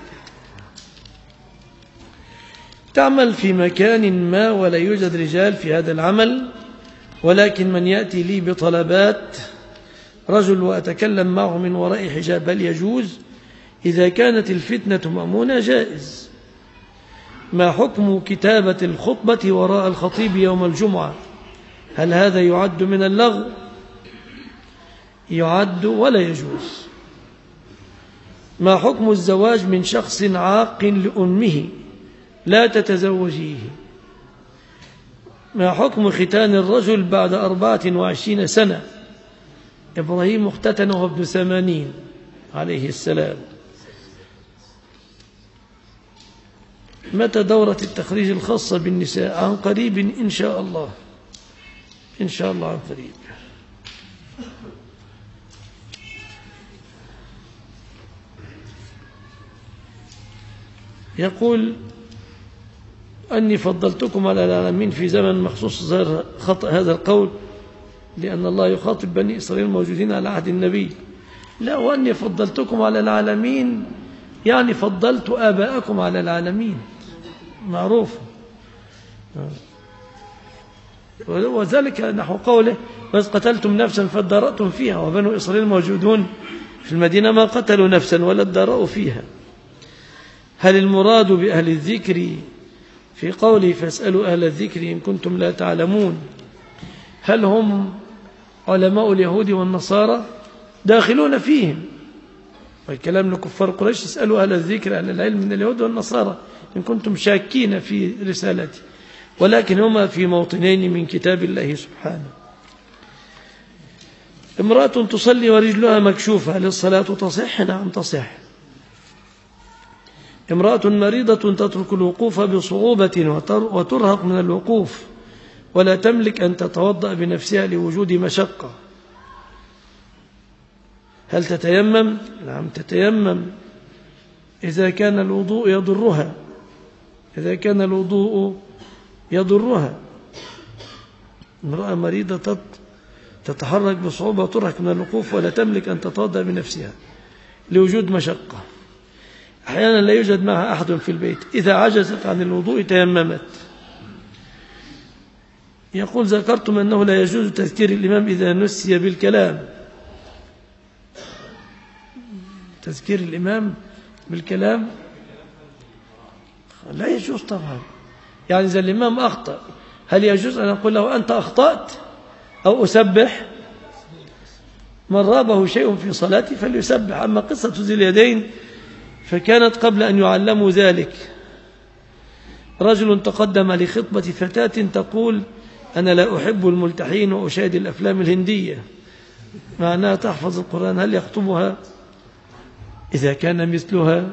تعمل في مكان ما ولا يوجد رجال في هذا العمل، ولكن من يأتي لي بطلبات رجل وأتكلم معه من وراء حجاب، هل يجوز؟ إذا كانت الفتنة مأمونة جائز. ما حكم كتابة الخطبة وراء الخطيب يوم الجمعة؟ هل هذا يعد من اللغو؟ يعد ولا يجوز. ما حكم الزواج من شخص عاق لأمه لا تتزوجيه؟ ما حكم ختان الرجل بعد 24 سنة؟ إبراهيم اختتن وهو ابن 80 عليه السلام. متى دورة التخريج الخاصة بالنساء؟ عن قريب إن شاء الله، إن شاء الله عن قريب. يقول أني فضلتكم على العالمين في زمن مخصوص. ظهر خطأ هذا القول، لأن الله يخاطب بني إسرائيل الموجودين على عهد النبي. لا، وأني فضلتكم على العالمين يعني فضلت آباءكم على العالمين، معروف. وذلك نحو قوله: بس قتلتم نفسا فادارأتم فيها، وبنو إسرائيل الموجودون في المدينة ما قتلوا نفسا ولا ادارأوا فيها. هل المراد بأهل الذكر في قوله فاسألوا أهل الذكر إن كنتم لا تعلمون، هل هم علماء اليهود والنصارى؟ داخلون فيهم، والكلام لكفار قريش: اسألوا أهل الذكر أهل العلم من اليهود والنصارى إن كنتم شاكين في رسالتي، ولكن هما في موطنين من كتاب الله سبحانه. امرأة تصلي ورجلها مكشوفة، هل الصلاة تصح؟ نعم تصح. امرأة مريضة تترك الوقوف بصعوبة وترهق من الوقوف ولا تملك أن تتوضأ بنفسها لوجود مشقة، هل تتيمم؟ نعم تتيمم إذا كان الوضوء يضرها، إذا كان الوضوء يضرها. امرأة مريضة تتحرك بصعوبة وترهق من الوقوف ولا تملك أن تتوضأ بنفسها، لوجود مشقة، أحيانا لا يوجد معها أحد في البيت، إذا عجزت عن الوضوء تيممت. يقول ذكرتم أنه لا يجوز تذكير الإمام إذا نسي بالكلام. تذكير الإمام بالكلام لا يجوز طبعا. يعني إذا الإمام أخطأ هل يجوز أن أقول له أنت أخطأت أو أسبح؟ من رابه شيء في صلاتي فليسبح. أما قصة ذي اليدين فكانت قبل أن يعلموا ذلك. رجل تقدم لخطبة فتاة تقول أنا لا أحب الملتحين وأشاهد الأفلام الهندية، مع أنها تحفظ القرآن، هل يخطبها؟ إذا كان مثلها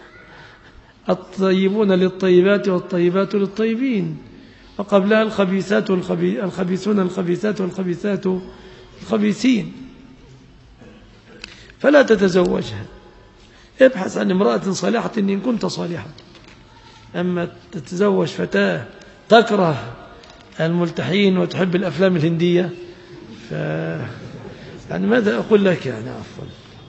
الطيبون للطيبات والطيبات للطيبين، وقبلها الخبيثات الخبيثون الخبيثات والخبيثات الخبيثين، فلا تتزوجها. ابحث عن امرأة صالحة إن كنت صالحا. أما تتزوج فتاة تكره الملتحين وتحب الأفلام الهندية يعني ماذا أقول لك يعني عفوا.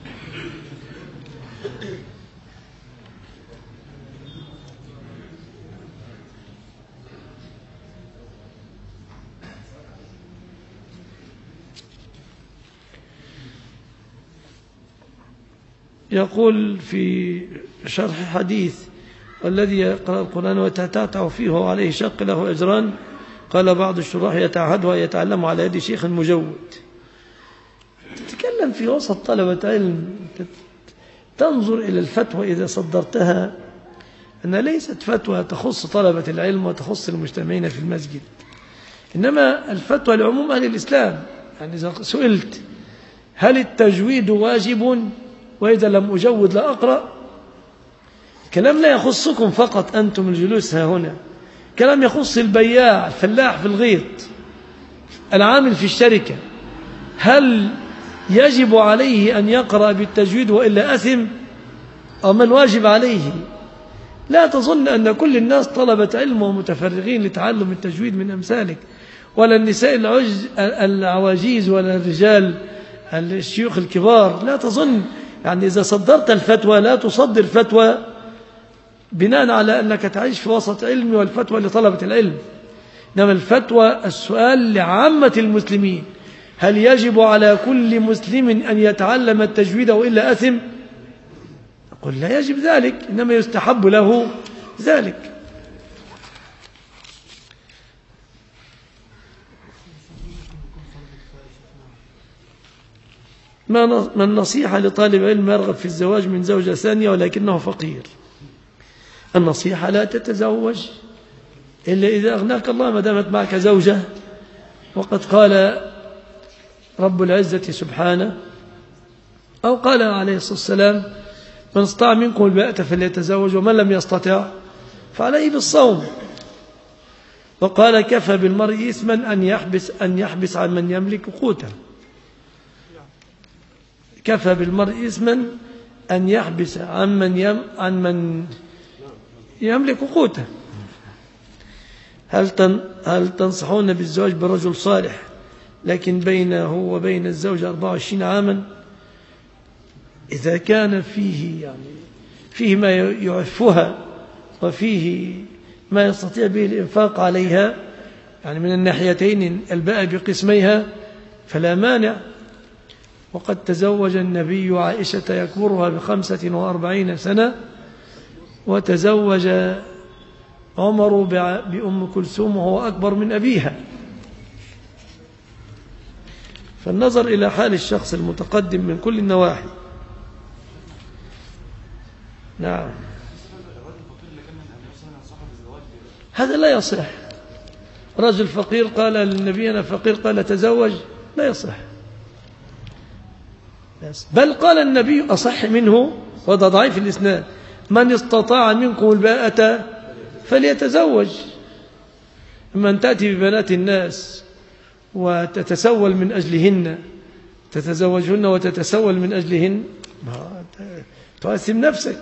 يقول في شرح حديث والذي يقرأ القرآن ويتتعتع فيه وعليه شق له أجران، قال بعض الشراح يتعهد ويتعلم على يد شيخ مجود. تتكلم في وسط طلبة علم، تنظر إلى الفتوى إذا صدرتها أنها ليست فتوى تخص طلبة العلم وتخص المجتمعين في المسجد، إنما الفتوى لعموم أهل الإسلام. يعني إذا سئلت هل التجويد واجب وإذا لم أجود لا أقرأ، كلام لا يخصكم فقط أنتم الجلوس ها هنا، كلام يخص البياع الفلاح في الغيط العامل في الشركة، هل يجب عليه أن يقرأ بالتجويد وإلا أثم؟ أو ما الواجب عليه؟ لا تظن أن كل الناس طلبة علم ومتفرغين لتعلم التجويد من أمثالك، ولا النساء العواجيز ولا الرجال الشيوخ الكبار. لا تظن يعني إذا صدرت الفتوى لا تصدر فتوى بناء على أنك تعيش في وسط علمي والفتوى لطلبة العلم، إنما الفتوى السؤال لعامة المسلمين، هل يجب على كل مسلم أن يتعلم التجويد وإلا أثم؟ أقول لا يجب ذلك، إنما يستحب له ذلك. ما النصيحة لطالب علم يرغب في الزواج من زوجة ثانية ولكنه فقير؟ النصيحة لا تتزوج إلا إذا أغناك الله، ما دامت معك زوجة. وقد قال رب العزة سبحانه أو قال عليه الصلاة والسلام من استطاع منكم الباءة فليتزوج ومن لم يستطع فعليه بالصوم. وقال كفى بالمرء إثما أن يحبس عن من يملك قوته. كفى بالمرء إثما أن يحبس عن من يملك قوته. هل تنصحون بالزواج برجل صالح لكن بينه وبين الزوجة 24 عاما؟ إذا كان فيه ما يعفها وفيه ما يستطيع به الإنفاق عليها، يعني من الناحيتين الباء بقسميها، فلا مانع. وقد تزوج النبي عائشة يكبرها ب45 سنة، وتزوج عمر بأم كلثوم وهو أكبر من أبيها. فالنظر إلى حال الشخص المتقدم من كل النواحي. نعم، هذا لا يصح. رجل فقير قال للنبي أنا فقير، قال تزوج، لا يصح. بل قال النبي أصح منه وهذا ضعيف الإسناد من استطاع منكم الباءة فليتزوج. أما أن تأتي ببنات الناس وتتسول من أجلهن، تتزوجهن وتتسول من أجلهن، تؤثم نفسك.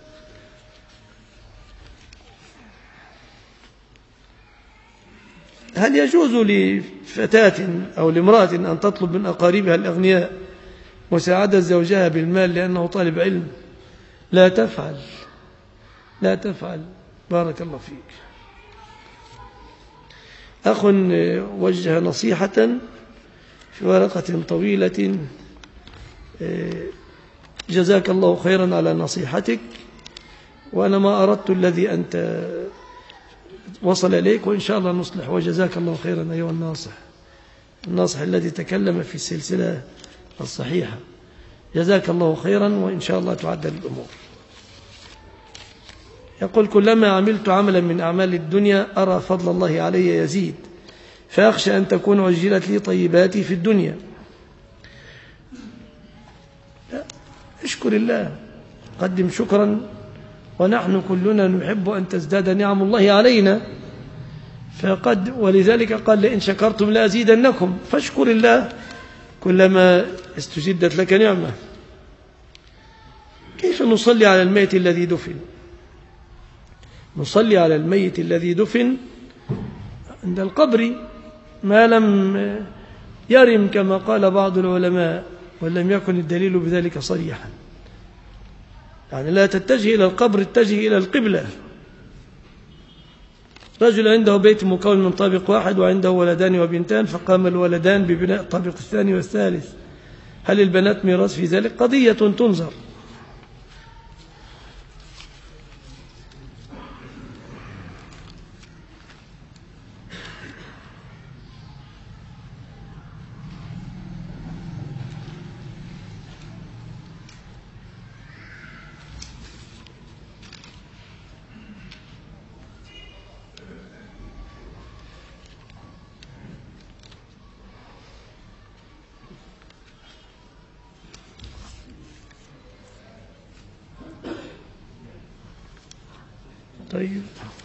هل يجوز لفتاة أو لامرأة أن تطلب من أقاربها الأغنياء مساعدة زوجها بالمال لأنه طالب علم، لا تفعل، لا تفعل. بارك الله فيك. أخ وجه نصيحة في ورقة طويلة: جزاك الله خيرا على نصيحتك، وأنا ما أردت الذي أنت وصل إليك، وإن شاء الله نصلح، وجزاك الله خيرا أيها الناصح الذي تكلم في السلسلة الصحيحة. جزاك الله خيرا، وإن شاء الله تعدل الأمور. يقول: كلما عملت عملا من أعمال الدنيا أرى فضل الله علي يزيد، فأخشى أن تكون عجلت لي طيباتي في الدنيا. اشكر الله، قدم شكرا، ونحن كلنا نحب أن تزداد نعم الله علينا، ولذلك قال: لئن شكرتم لأزيدنكم، فاشكر الله كلما استجدت لك نعمة. كيف نصلي على الميت الذي دفن؟ نصلي على الميت الذي دفن عند القبر ما لم يرم كما قال بعض العلماء، ولم يكن الدليل بذلك صريحا. يعني لا تتجه إلى القبر، اتجه إلى القبلة. رجل عنده بيت مكون من طابق واحد وعنده ولدان وبنتان، فقام الولدان ببناء الطابق الثاني والثالث. هل البنات ميراث في ذلك؟ قضية تنظر. طيب،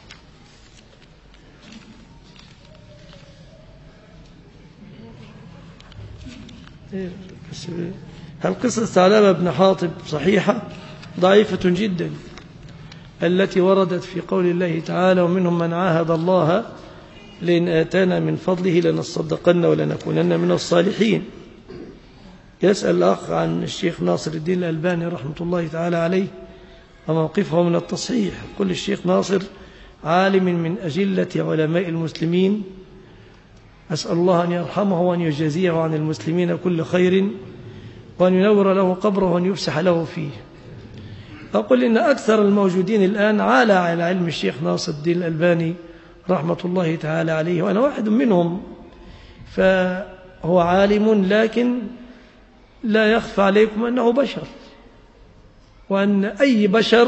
هل قصة ثعلبة بن حاطب صحيحة؟ ضعيفة جدا، التي وردت في قول الله تعالى: ومنهم من عاهد الله لئن آتانا من فضله لنصدقن ولنكونن من الصالحين. يسأل الأخ عن الشيخ ناصر الدين الألباني رحمة الله تعالى عليه وموقفه من التصحيح. قل الشيخ ناصر عالم من أجلة علماء المسلمين، أسأل الله أن يرحمه وأن يجازيه عن المسلمين كل خير، وأن ينور له قبره وأن يفسح له فيه. أقول إن أكثر الموجودين الآن عالى على علم الشيخ ناصر الدين الألباني رحمة الله تعالى عليه، وأنا واحد منهم. فهو عالم، لكن لا يخفى عليكم أنه بشر، وأن أي بشر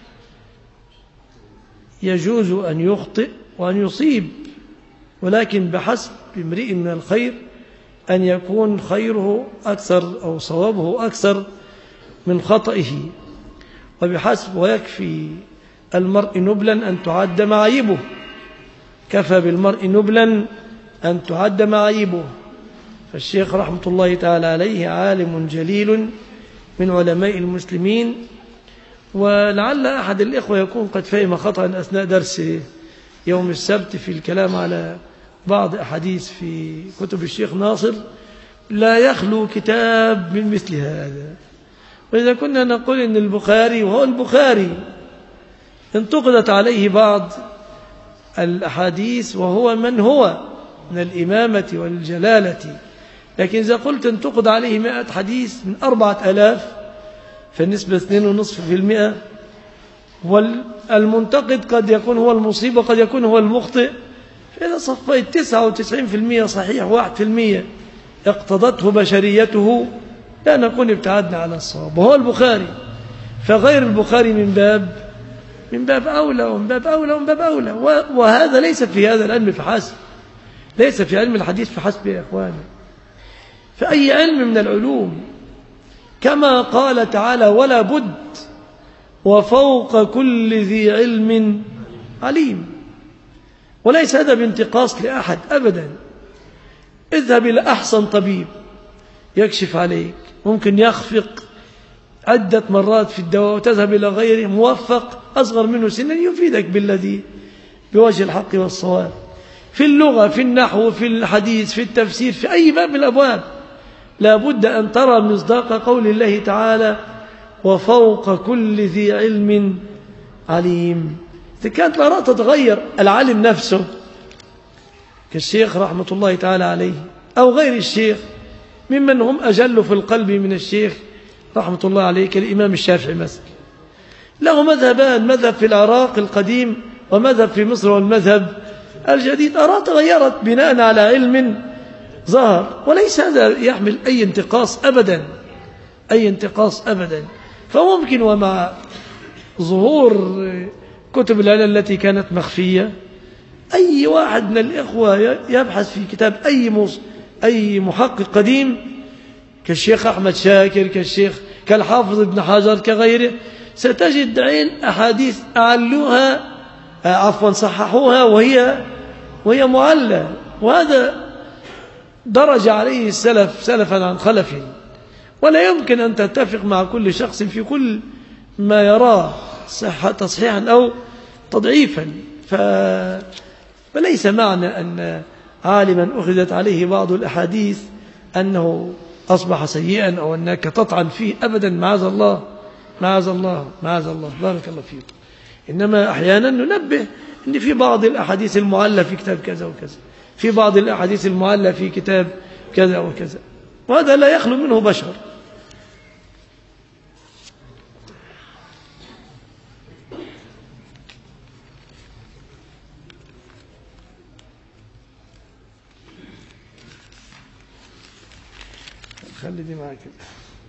يجوز أن يخطئ وأن يصيب، ولكن بحسب امرئ من الخير أن يكون خيره أكثر أو صوابه أكثر من خطئه، وبحسب ويكفي المرء نبلا أن تعد معايبه، كفى بالمرء نبلا أن تعد معايبه. فالشيخ رحمة الله تعالى عليه عالم جليل من علماء المسلمين، ولعل أحد الإخوة يكون قد فهم خطأ أثناء درس يوم السبت في الكلام على بعض أحاديث في كتب الشيخ ناصر. لا يخلو كتاب من مثل هذا. وإذا كنا نقول إن البخاري، وهو البخاري انتقدت عليه بعض الأحاديث وهو من هو من الإمامة والجلالة، لكن إذا قلت انتقد عليه 100 حديث من 4000 فالنسبة 2.5%، والمنتقد قد يكون هو المصيب وقد يكون هو المخطئ. فإذا صفيت 99% صحيح 1% اقتضته بشريته، لا نكون ابتعدنا على الصواب. وهو البخاري، فغير البخاري من باب أولى ومن باب أولى ومن باب أولى. وهذا ليس في هذا العلم فحسب، ليس في علم الحديث فحسب يا إخواني، فأي علم من العلوم، كما قال تعالى: ولا بد وفوق كل ذي علم عليم. وليس هذا بانتقاص لأحد أبدا. اذهب إلى أحسن طبيب يكشف عليك، ممكن يخفق عدة مرات في الدواء، وتذهب إلى غيره موفق أصغر منه سنا يفيدك بالذي بوجه الحق والصواب، في اللغة، في النحو، في الحديث، في التفسير، في أي باب من الأبواب. لا بد أن ترى مصداق قول الله تعالى وفوق كل ذي علم عليم. إذا كانت الآراء تتغير، العالم نفسه كالشيخ رحمة الله تعالى عليه أو غير الشيخ ممن هم أجل في القلب من الشيخ رحمة الله عليه كالإمام الشافعي مثلا، له مذهبان، مذهب في العراق القديم ومذهب في مصر والمذهب الجديد. آراء تغيرت بناء على علم ظهر، وليس هذا يحمل أي انتقاص أبدا، أي انتقاص أبدا. فممكن ومع ظهور كتب العلل التي كانت مخفية أي واحد من الإخوة يبحث في كتاب أي محقق قديم كالشيخ أحمد شاكر كالحافظ ابن حجر كغيره، ستجد عين أحاديث أعلوها صححوها وهي معلة. وهذا درج عليه السلف سلفا عن خلف، ولا يمكن أن تتفق مع كل شخص في كل ما يراه تصحيحا أو تضعيفا. فليس معنى أن عالما أخذت عليه بعض الأحاديث أنه أصبح سيئا أو أنك تطعن فيه أبدا، معاذ الله معاذ الله معاذ الله، بارك الله فيكم. إنما أحيانا ننبه أن في بعض الأحاديث المعلة في كتاب كذا وكذا، في بعض الأحاديث المعلة في كتاب كذا وكذا، وهذا لا يخلو منه بشر. خلي دي معاك كده.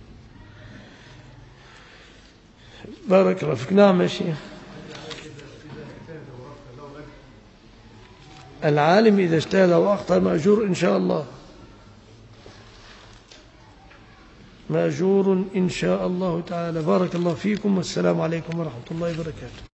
بارك الله فيك. نعم يا شيخ. العالم إذا اجتهد وأخطأ مأجور إن شاء الله، مأجور إن شاء الله تعالى. بارك الله فيكم، والسلام عليكم ورحمة الله وبركاته.